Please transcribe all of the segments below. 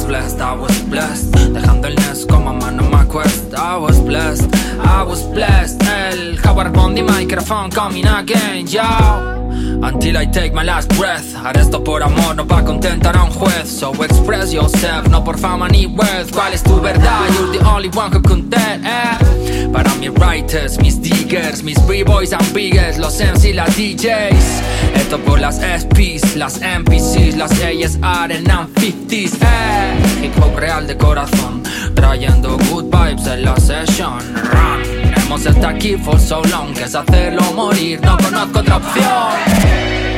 was blessed, I was blessed. Dejando el nest como mano my quest. I was blessed, I was blessed. El Howard on the microphone coming again, yo. Until I take my last breath. Haré esto por amor, no pa' contentar a un juez. So express yourself, no por fama ni wealth. ¿Cuál es tu verdad? You're the only one who contend, Para mis writers, mis diggers, mis b-boys and biggers, los MC y las DJs. Esto por las SPs, las NPCs, las ASR and 50s, Hip hop real de corazón, trayendo good vibes en la session. Run. Hemos estado aquí for so long, que es hacerlo morir, no conozco otra opción.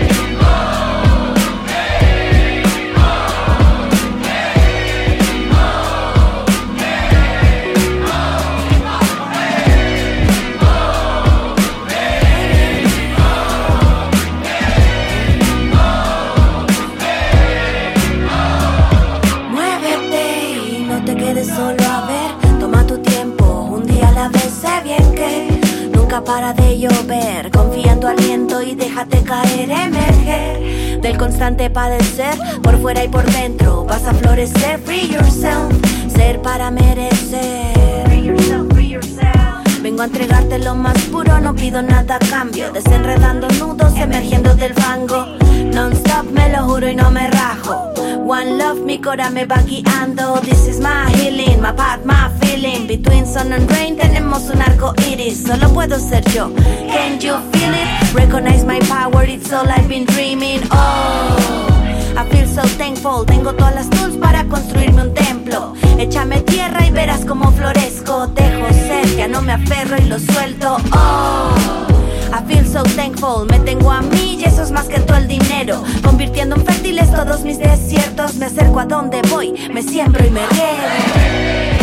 Para de llover, confía en tu aliento y déjate caer, emerger del constante padecer, por fuera y por dentro vas a florecer. Free yourself, ser para merecer. Free yourself, free yourself. Vengo a entregarte lo más puro, no pido nada a cambio. Desenredando nudos, emergiendo del fango. Non-stop, me lo juro y no me rajo. One love, mi cora me va guiando. This is my healing, my path, my feeling. Between sun and rain tenemos un arco iris. Solo puedo ser yo, can you feel it? Recognize my power, it's all I've been dreaming. Oh, I feel so thankful. Tengo todas las tools para construirme un templo. Échame tierra y verás cómo florezco. Dejo ser, ya no me aferro y lo suelto. Oh, I feel so thankful, me tengo a mí y eso es más que todo el dinero. Convirtiendo en fértiles todos mis desiertos. Me acerco a donde voy, me siembro y me riego.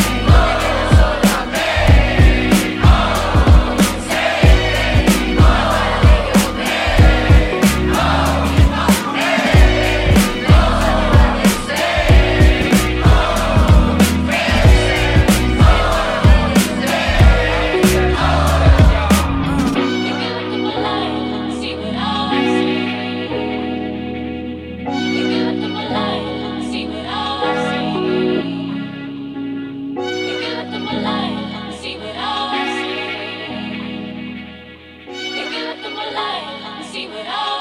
See what I